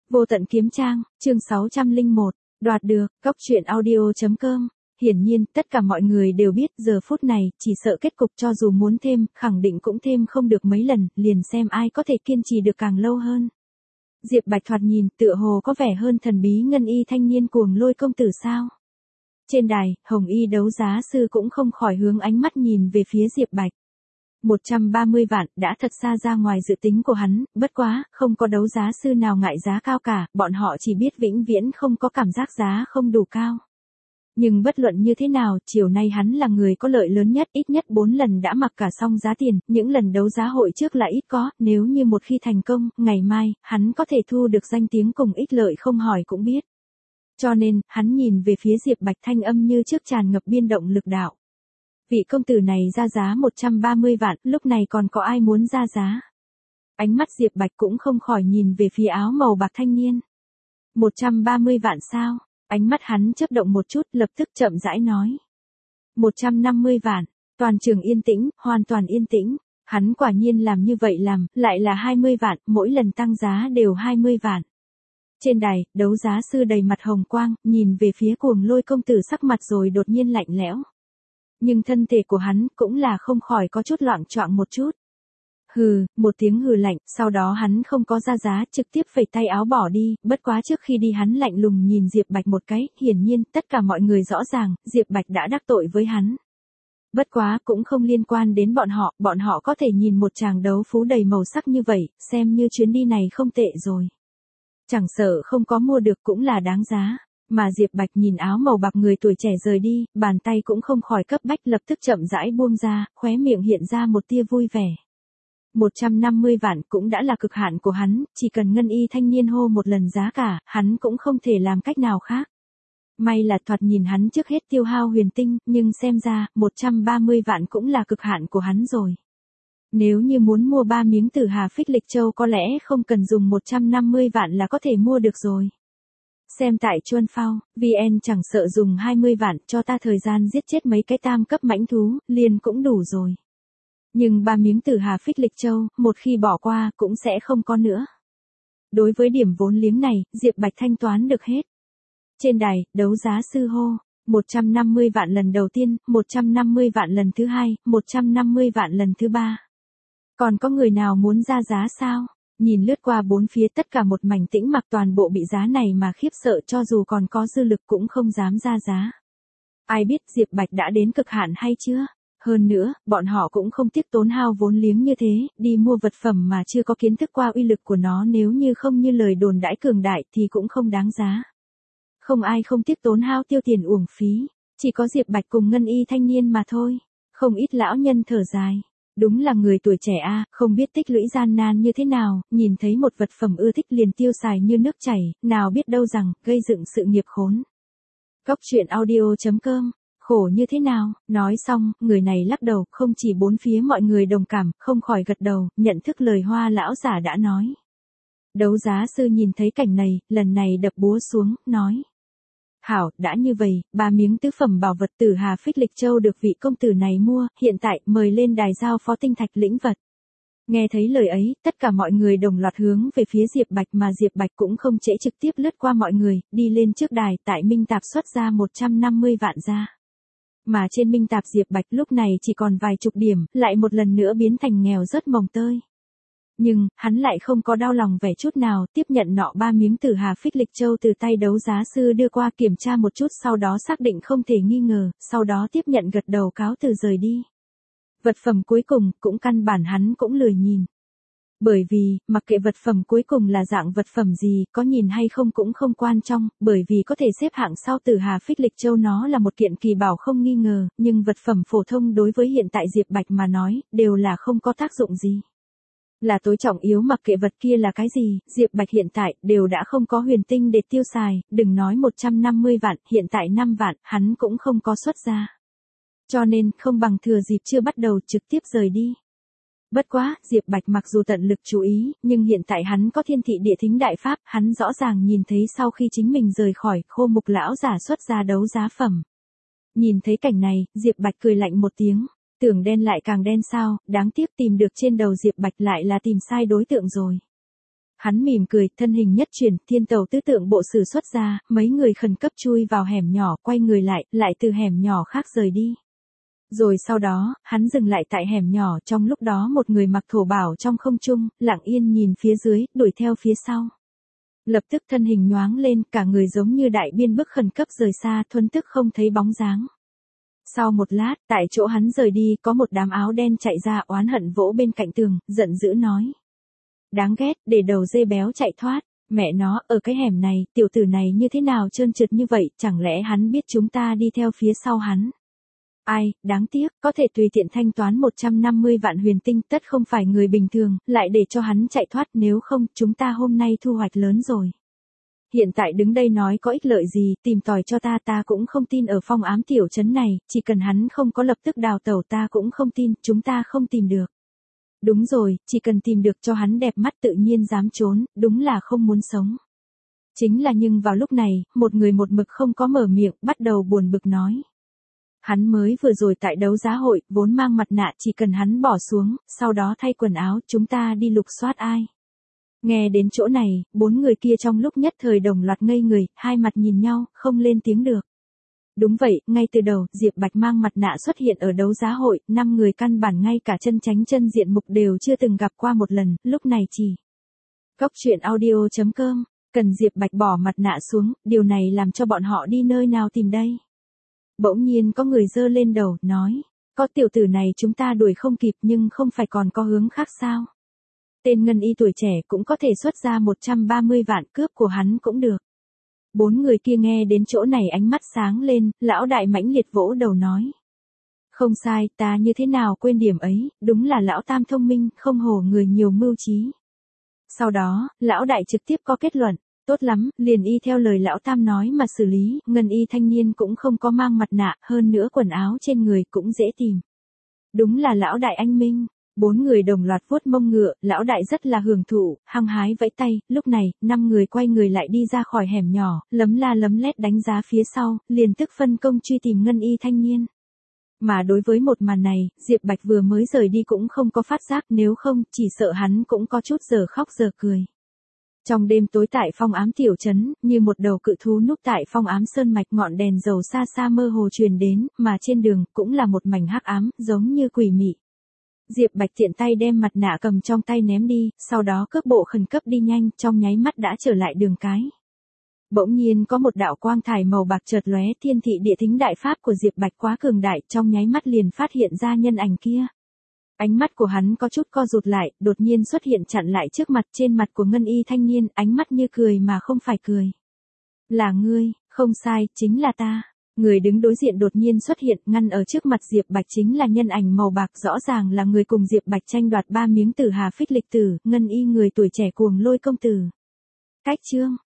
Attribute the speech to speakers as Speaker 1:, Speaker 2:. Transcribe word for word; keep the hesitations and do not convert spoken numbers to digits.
Speaker 1: Vô tận kiếm trang, chương sáu trăm lẻ một, đoạt được, góc truyện audio.com. Hiển nhiên, tất cả mọi người đều biết giờ phút này, chỉ sợ kết cục cho dù muốn thêm, khẳng định cũng thêm không được mấy lần, liền xem ai có thể kiên trì được càng lâu hơn. Diệp Bạch thoạt nhìn, tựa hồ có vẻ hơn thần bí ngân y thanh niên cuồng lôi công tử sao. Trên đài, Hồng Y đấu giá sư cũng không khỏi hướng ánh mắt nhìn về phía Diệp Bạch. một trăm ba mươi vạn đã thật xa ra ngoài dự tính của hắn, bất quá, không có đấu giá sư nào ngại giá cao cả, bọn họ chỉ biết vĩnh viễn không có cảm giác giá không đủ cao. Nhưng bất luận như thế nào, chiều nay hắn là người có lợi lớn nhất, ít nhất bốn lần đã mặc cả xong giá tiền, những lần đấu giá hội trước là ít có, nếu như một khi thành công, ngày mai, hắn có thể thu được danh tiếng cùng ích lợi không hỏi cũng biết. Cho nên, hắn nhìn về phía Diệp Bạch thanh âm như trước tràn ngập biên động lực đạo. Vị công tử này ra giá một trăm ba mươi vạn, lúc này còn có ai muốn ra giá? Ánh mắt Diệp Bạch cũng không khỏi nhìn về phía áo màu bạc thanh niên. một trăm ba mươi vạn sao? Ánh mắt hắn chớp động một chút, lập tức chậm rãi nói. một trăm năm mươi vạn, toàn trường yên tĩnh, hoàn toàn yên tĩnh. Hắn quả nhiên làm như vậy làm, lại là hai mươi vạn, mỗi lần tăng giá đều hai mươi vạn. Trên đài, đấu giá sư đầy mặt hồng quang, nhìn về phía cuồng lôi công tử sắc mặt rồi đột nhiên lạnh lẽo. Nhưng thân thể của hắn cũng là không khỏi có chút loạng choạng một chút. Hừ, một tiếng hừ lạnh, sau đó hắn không có ra giá, trực tiếp phẩy tay áo bỏ đi, bất quá trước khi đi hắn lạnh lùng nhìn Diệp Bạch một cái, hiển nhiên, tất cả mọi người rõ ràng, Diệp Bạch đã đắc tội với hắn. Bất quá, cũng không liên quan đến bọn họ, bọn họ có thể nhìn một tràng đấu phú đầy màu sắc như vậy, xem như chuyến đi này không tệ rồi. Chẳng sợ không có mua được cũng là đáng giá. Mà Diệp Bạch nhìn áo màu bạc người tuổi trẻ rời đi, bàn tay cũng không khỏi cấp bách lập tức chậm rãi buông ra, khóe miệng hiện ra một tia vui vẻ. một trăm năm mươi vạn cũng đã là cực hạn của hắn, chỉ cần ngân y thanh niên hô một lần giá cả, hắn cũng không thể làm cách nào khác. May là thoạt nhìn hắn trước hết tiêu hao huyền tinh, nhưng xem ra, một trăm ba mươi vạn cũng là cực hạn của hắn rồi. Nếu như muốn mua ba miếng Tử Hà Phích Lịch Châu có lẽ không cần dùng một trăm năm mươi vạn là có thể mua được rồi. Xem tại Chuân Phao, vê en chẳng sợ dùng hai mươi vạn cho ta thời gian giết chết mấy cái tam cấp mãnh thú, liền cũng đủ rồi. Nhưng ba miếng Tử Hà Phích Lịch Châu, một khi bỏ qua cũng sẽ không có nữa. Đối với điểm vốn liếng này, Diệp Bạch thanh toán được hết. Trên đài, đấu giá sư hô, một trăm năm mươi vạn lần đầu tiên, một trăm năm mươi vạn lần thứ hai, một trăm năm mươi vạn lần thứ ba. Còn có người nào muốn ra giá sao? Nhìn lướt qua bốn phía tất cả một mảnh tĩnh mặc toàn bộ bị giá này mà khiếp sợ cho dù còn có dư lực cũng không dám ra giá. Ai biết Diệp Bạch đã đến cực hạn hay chưa? Hơn nữa, bọn họ cũng không tiếc tốn hao vốn liếng như thế, đi mua vật phẩm mà chưa có kiến thức qua uy lực của nó nếu như không như lời đồn đãi cường đại thì cũng không đáng giá. Không ai không tiếc tốn hao tiêu tiền uổng phí, chỉ có Diệp Bạch cùng ngân y thanh niên mà thôi. Không ít lão nhân thở dài. Đúng là người tuổi trẻ a, à, không biết tích lũy gian nan như thế nào, nhìn thấy một vật phẩm ưa thích liền tiêu xài như nước chảy, nào biết đâu rằng, gây dựng sự nghiệp khốn. Góc truyện audio.com, khổ như thế nào, nói xong, người này lắc đầu, không chỉ bốn phía mọi người đồng cảm, không khỏi gật đầu, nhận thức lời Hoa lão giả đã nói. Đấu giá sư nhìn thấy cảnh này, lần này đập búa xuống, nói. Hảo, đã như vậy, ba miếng tứ phẩm bảo vật Tử Hà Phích Lịch Châu được vị công tử này mua, hiện tại mời lên đài giao phó tinh thạch lĩnh vật. Nghe thấy lời ấy, tất cả mọi người đồng loạt hướng về phía Diệp Bạch mà Diệp Bạch cũng không trễ trực tiếp lướt qua mọi người, đi lên trước đài, tại minh tạp xuất ra một trăm năm mươi vạn ra. Mà trên minh tạp Diệp Bạch lúc này chỉ còn vài chục điểm, lại một lần nữa biến thành nghèo rất mồng tơi. Nhưng, hắn lại không có đau lòng vẻ chút nào, tiếp nhận nọ ba miếng Tử Hà Phích Lịch Châu từ tay đấu giá sư đưa qua kiểm tra một chút sau đó xác định không thể nghi ngờ, sau đó tiếp nhận gật đầu cáo từ rời đi. Vật phẩm cuối cùng, cũng căn bản hắn cũng lười nhìn. Bởi vì, mặc kệ vật phẩm cuối cùng là dạng vật phẩm gì, có nhìn hay không cũng không quan trọng, bởi vì có thể xếp hạng sau Tử Hà Phích Lịch Châu nó là một kiện kỳ bảo không nghi ngờ, nhưng vật phẩm phổ thông đối với hiện tại Diệp Bạch mà nói, đều là không có tác dụng gì. Là tối trọng yếu mặc kệ vật kia là cái gì, Diệp Bạch hiện tại đều đã không có huyền tinh để tiêu xài, đừng nói một trăm năm mươi vạn, hiện tại năm vạn, hắn cũng không có xuất ra. Cho nên, không bằng thừa dịp chưa bắt đầu trực tiếp rời đi. Bất quá, Diệp Bạch mặc dù tận lực chú ý, nhưng hiện tại hắn có thiên thị địa thính đại pháp, hắn rõ ràng nhìn thấy sau khi chính mình rời khỏi, khô mục lão giả xuất ra đấu giá phẩm. Nhìn thấy cảnh này, Diệp Bạch cười lạnh một tiếng. Tưởng đen lại càng đen sao, đáng tiếc tìm được trên đầu Diệp Bạch lại là tìm sai đối tượng rồi. Hắn mỉm cười, thân hình nhất chuyển, thiên tàu tứ tượng bộ sử xuất ra, mấy người khẩn cấp chui vào hẻm nhỏ, quay người lại, lại từ hẻm nhỏ khác rời đi. Rồi sau đó, hắn dừng lại tại hẻm nhỏ, trong lúc đó một người mặc thổ bảo trong không trung, lặng yên nhìn phía dưới, đuổi theo phía sau. Lập tức thân hình nhoáng lên, cả người giống như đại biên bức khẩn cấp rời xa, thuần tức không thấy bóng dáng. Sau một lát, tại chỗ hắn rời đi, có một đám áo đen chạy ra, oán hận vỗ bên cạnh tường, giận dữ nói. Đáng ghét, để đầu dê béo chạy thoát. Mẹ nó, ở cái hẻm này, tiểu tử này như thế nào trơn trượt như vậy, chẳng lẽ hắn biết chúng ta đi theo phía sau hắn? Ai, đáng tiếc, có thể tùy tiện thanh toán một trăm năm mươi vạn huyền tinh, tất không phải người bình thường, lại để cho hắn chạy thoát, nếu không, chúng ta hôm nay thu hoạch lớn rồi. Hiện tại đứng đây nói có ích lợi gì, tìm tòi cho ta, ta cũng không tin ở phong ám tiểu trấn này, chỉ cần hắn không có lập tức đào tẩu ta cũng không tin, chúng ta không tìm được. Đúng rồi, chỉ cần tìm được cho hắn đẹp mắt tự nhiên dám trốn, đúng là không muốn sống. Chính là nhưng vào lúc này, một người một mực không có mở miệng, bắt đầu buồn bực nói. Hắn mới vừa rồi tại đấu giá hội, vốn mang mặt nạ, chỉ cần hắn bỏ xuống, sau đó thay quần áo, chúng ta đi lục soát ai. Nghe đến chỗ này, bốn người kia trong lúc nhất thời đồng loạt ngây người, hai mặt nhìn nhau, không lên tiếng được. Đúng vậy, ngay từ đầu, Diệp Bạch mang mặt nạ xuất hiện ở đấu giá hội, năm người căn bản ngay cả chân chánh chân diện mục đều chưa từng gặp qua một lần, lúc này chỉ. Góc truyện audio chấm com, cần Diệp Bạch bỏ mặt nạ xuống, điều này làm cho bọn họ đi nơi nào tìm đây. Bỗng nhiên có người giơ lên đầu, nói, có tiểu tử này chúng ta đuổi không kịp nhưng không phải còn có hướng khác sao. Tên ngân y tuổi trẻ cũng có thể xuất ra một trăm ba mươi vạn, cướp của hắn cũng được. Bốn người kia nghe đến chỗ này ánh mắt sáng lên, lão đại mãnh liệt vỗ đầu nói. Không sai, ta như thế nào quên điểm ấy, đúng là lão tam thông minh, không hổ người nhiều mưu trí. Sau đó, lão đại trực tiếp có kết luận, tốt lắm, liền y theo lời lão tam nói mà xử lý, ngân y thanh niên cũng không có mang mặt nạ, hơn nữa quần áo trên người cũng dễ tìm. Đúng là lão đại anh minh. Bốn người đồng loạt vuốt mông ngựa, lão đại rất là hưởng thụ, hăng hái vẫy tay, lúc này, năm người quay người lại đi ra khỏi hẻm nhỏ, lấm la lấm lét đánh giá phía sau, liền tức phân công truy tìm ngân y thanh niên. Mà đối với một màn này, Diệp Bạch vừa mới rời đi cũng không có phát giác, nếu không, chỉ sợ hắn cũng có chút giờ khóc giờ cười. Trong đêm tối tại phong ám tiểu trấn, như một đầu cự thú núp tại phong ám sơn mạch, ngọn đèn dầu xa xa mơ hồ truyền đến, mà trên đường, cũng là một mảnh hắc ám, giống như quỷ mị. Diệp Bạch tiện tay đem mặt nạ cầm trong tay ném đi, sau đó cước bộ khẩn cấp đi nhanh, trong nháy mắt đã trở lại đường cái. Bỗng nhiên có một đạo quang thải màu bạc chợt lóe, thiên thị địa thính đại pháp của Diệp Bạch quá cường đại, trong nháy mắt liền phát hiện ra nhân ảnh kia. Ánh mắt của hắn có chút co rụt lại, đột nhiên xuất hiện chặn lại trước mặt, trên mặt của ngân y thanh niên, ánh mắt như cười mà không phải cười. Là ngươi, không sai, chính là ta. Người đứng đối diện đột nhiên xuất hiện, ngăn ở trước mặt Diệp Bạch chính là nhân ảnh màu bạc, rõ ràng là người cùng Diệp Bạch tranh đoạt ba miếng tử hà phích lịch tử, ngân y người tuổi trẻ cuồng lôi công tử. Cách chương